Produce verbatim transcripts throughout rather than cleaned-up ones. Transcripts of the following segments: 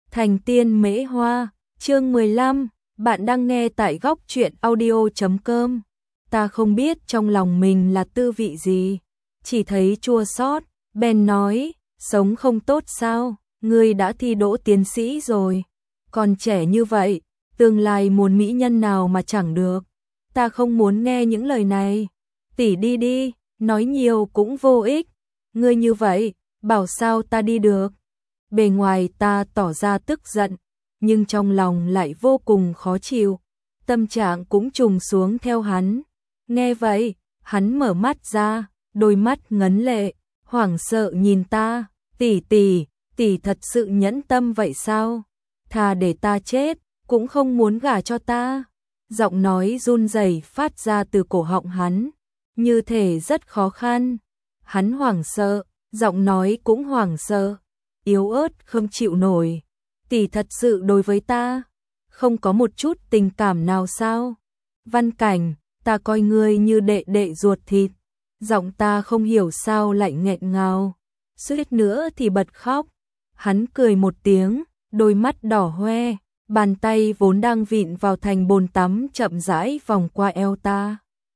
Thành tiên mễ hoa, chương mười lăm, bạn đang nghe tại góc truyện audio chấm com. Ta không biết trong lòng mình là tư vị gì, chỉ thấy chua xót, bèn nói, sống không tốt sao, ngươi đã thi đỗ tiến sĩ rồi, còn trẻ như vậy, tương lai muốn mỹ nhân nào mà chẳng được. Ta không muốn nghe những lời này, tỷ đi đi, nói nhiều cũng vô ích, ngươi như vậy, bảo sao ta đi được. Bề ngoài ta tỏ ra tức giận, nhưng trong lòng lại vô cùng khó chịu, tâm trạng cũng trùng xuống theo hắn. Nghe vậy, hắn mở mắt ra, đôi mắt ngấn lệ, hoảng sợ nhìn ta, tỷ tỷ, tỷ thật sự nhẫn tâm vậy sao? Thà để ta chết, cũng không muốn gả cho ta. Giọng nói run rẩy phát ra từ cổ họng hắn, như thể rất khó khăn. Hắn hoảng sợ, giọng nói cũng hoảng sợ, yếu ớt không chịu nổi. Tỷ thật sự đối với ta, không có một chút tình cảm nào sao? Văn Cảnh, ta coi ngươi như đệ đệ ruột thịt. Giọng ta không hiểu sao lại nghẹn ngào, suýt nữa thì bật khóc. Hắn cười một tiếng, đôi mắt đỏ hoe, bàn tay vốn đang vịn vào thành bồn tắm chậm rãi vòng qua eo ta,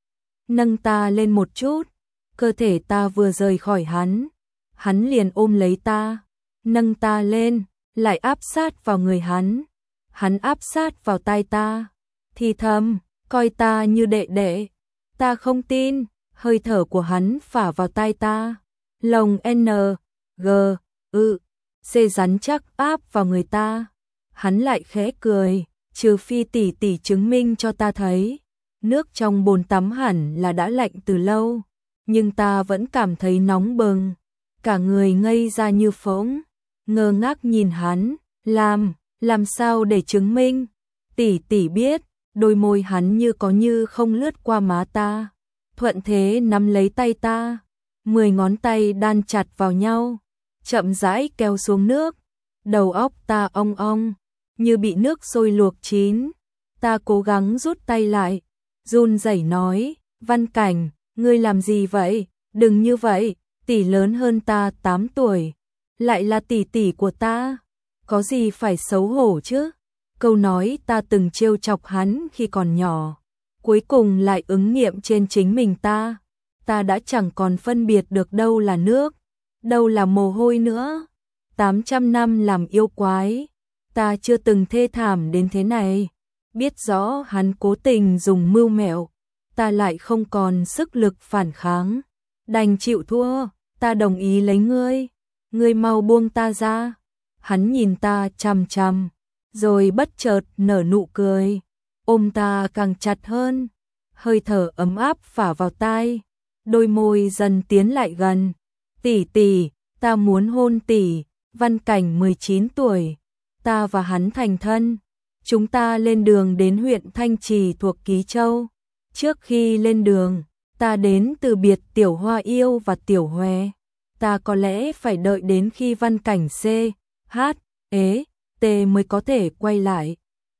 nâng ta lên một chút. Cơ thể ta vừa rời khỏi hắn, hắn liền ôm lấy ta, nâng ta lên, lại áp sát vào người hắn. Hắn áp sát vào tai ta, thì thầm, coi ta như đệ đệ. Ta không tin, hơi thở của hắn phả vào tai ta, lồng N, G, ư, C rắn chắc áp vào người ta. Hắn lại khẽ cười, trừ phi tỷ tỷ chứng minh cho ta thấy. Nước trong bồn tắm hẳn là đã lạnh từ lâu, nhưng ta vẫn cảm thấy nóng bừng, cả người ngây ra như phỗng, ngơ ngác nhìn hắn. Làm, làm sao để chứng minh? Tỷ tỷ biết. Đôi môi hắn như có như không lướt qua má ta, thuận thế nắm lấy tay ta, mười ngón tay đan chặt vào nhau, chậm rãi kéo xuống nước. Đầu óc ta ong ong, như bị nước sôi luộc chín. Ta cố gắng rút tay lại, run rẩy nói, Văn Cảnh, ngươi làm gì vậy? Đừng như vậy, tỷ lớn hơn ta tám tuổi, lại là tỷ tỷ của ta, có gì phải xấu hổ chứ? Câu nói ta từng trêu chọc hắn khi còn nhỏ, cuối cùng lại ứng nghiệm trên chính mình ta. Ta đã chẳng còn phân biệt được đâu là nước, đâu là mồ hôi nữa. tám trăm năm làm yêu quái, ta chưa từng thê thảm đến thế này. Biết rõ hắn cố tình dùng mưu mẹo, ta lại không còn sức lực phản kháng, đành chịu thua. Ta đồng ý lấy ngươi, ngươi mau buông ta ra. Hắn nhìn ta chằm chằm, rồi bất chợt nở nụ cười, ôm ta càng chặt hơn, hơi thở ấm áp phả vào tai, đôi môi dần tiến lại gần. Tỷ tỷ, ta muốn hôn tỷ. Văn Cảnh mười chín tuổi, ta và hắn thành thân. Chúng ta lên đường đến huyện Thanh Trì thuộc Ký Châu. Trước khi lên đường, ta đến từ biệt Tiểu Hoa Yêu và Tiểu Hòe. Ta có lẽ phải đợi đến khi Văn Cảnh C, H, E, T mới có thể quay lại.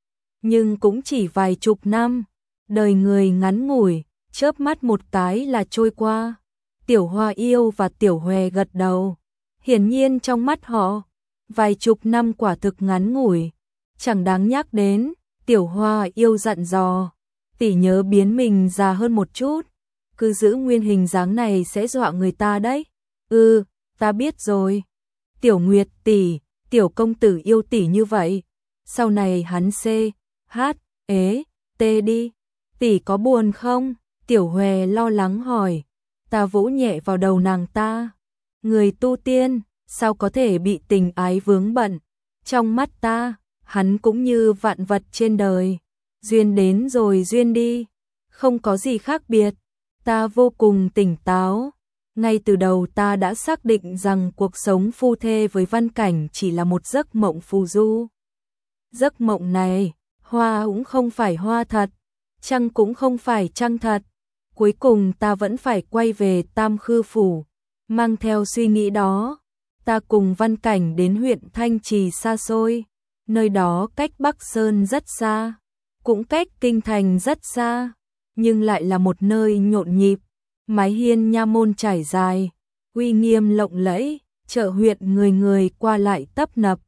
Nhưng cũng chỉ vài chục năm, đời người ngắn ngủi, chớp mắt một cái là trôi qua. Tiểu Hoa Yêu và Tiểu Hòe gật đầu. Hiển nhiên trong mắt họ, vài chục năm quả thực ngắn ngủi, chẳng đáng nhắc đến. Tiểu Hoa Yêu dặn dò, tỷ nhớ biến mình già hơn một chút, cứ giữ nguyên hình dáng này sẽ dọa người ta đấy. Ừ, ta biết rồi. Tiểu Nguyệt tỷ, tiểu công tử yêu tỷ như vậy, sau này hắn C, H, E, T đi. Tỷ có buồn không? Tiểu Hòe lo lắng hỏi. Ta vỗ nhẹ vào đầu nàng ta. Người tu tiên, sao có thể bị tình ái vướng bận? Trong mắt ta, hắn cũng như vạn vật trên đời, duyên đến rồi duyên đi, không có gì khác biệt. Ta vô cùng tỉnh táo. Ngay từ đầu ta đã xác định rằng cuộc sống phu thê với Văn Cảnh chỉ là một giấc mộng phù du. Giấc mộng này, hoa cũng không phải hoa thật, trăng cũng không phải trăng thật. Cuối cùng ta vẫn phải quay về Tam Khư Phủ. Mang theo suy nghĩ đó, ta cùng Văn Cảnh đến huyện Thanh Trì xa xôi. Nơi đó cách Bắc Sơn rất xa, cũng cách Kinh Thành rất xa, nhưng lại là một nơi nhộn nhịp. Mái hiên nha môn trải dài, uy nghiêm lộng lẫy, chợ huyện người người qua lại tấp nập.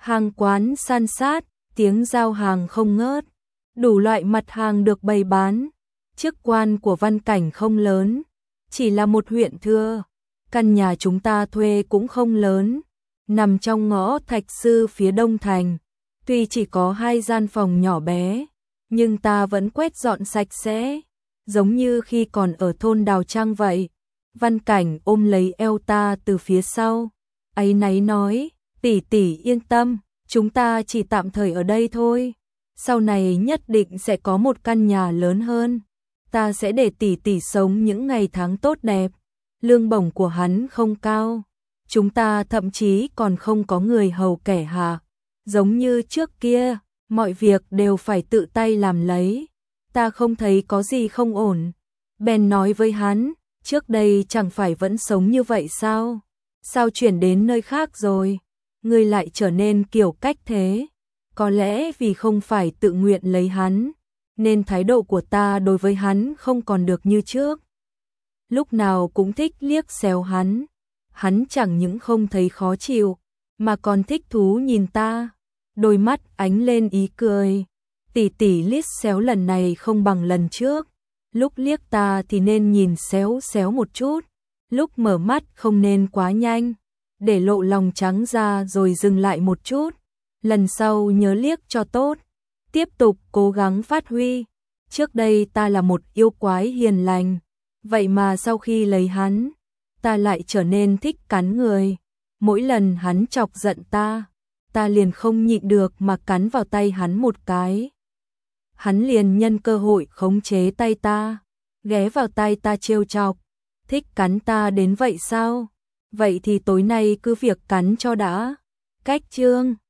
Hàng quán san sát, tiếng giao hàng không ngớt, đủ loại mặt hàng được bày bán. Chức quan của Văn Cảnh không lớn, chỉ là một huyện thưa. Căn nhà chúng ta thuê cũng không lớn, nằm trong ngõ Thạch Sư phía đông thành. Tuy chỉ có hai gian phòng nhỏ bé, nhưng ta vẫn quét dọn sạch sẽ, giống như khi còn ở thôn Đào Trang vậy. Văn Cảnh ôm lấy eo ta từ phía sau, áy náy nói, tỷ tỷ yên tâm, chúng ta chỉ tạm thời ở đây thôi. Sau này nhất định sẽ có một căn nhà lớn hơn. Ta sẽ để tỷ tỷ sống những ngày tháng tốt đẹp. Lương bổng của hắn không cao, chúng ta thậm chí còn không có người hầu kẻ hạ. Giống như trước kia, mọi việc đều phải tự tay làm lấy. Ta không thấy có gì không ổn. Bèn nói với hắn, trước đây chẳng phải vẫn sống như vậy sao? Sao chuyển đến nơi khác rồi? Ngươi lại trở nên kiểu cách thế? Có lẽ vì không phải tự nguyện lấy hắn, nên thái độ của ta đối với hắn không còn được như trước. Lúc nào cũng thích liếc xéo hắn. Hắn chẳng những không thấy khó chịu, mà còn thích thú nhìn ta. Đôi mắt ánh lên ý cười. Tỷ tỷ liếc xéo lần này không bằng lần trước. Lúc liếc ta thì nên nhìn xéo xéo một chút. Lúc mở mắt không nên quá nhanh, để lộ lòng trắng ra rồi dừng lại một chút. Lần sau nhớ liếc cho tốt. Tiếp tục cố gắng phát huy. Trước đây ta là một yêu quái hiền lành, vậy mà sau khi lấy hắn, ta lại trở nên thích cắn người. Mỗi lần hắn chọc giận ta, ta liền không nhịn được mà cắn vào tay hắn một cái. Hắn liền nhân cơ hội khống chế tay ta, ghé vào tay ta trêu chọc. Thích cắn ta đến vậy sao? Vậy thì tối nay cứ việc cắn cho đã. Cách chương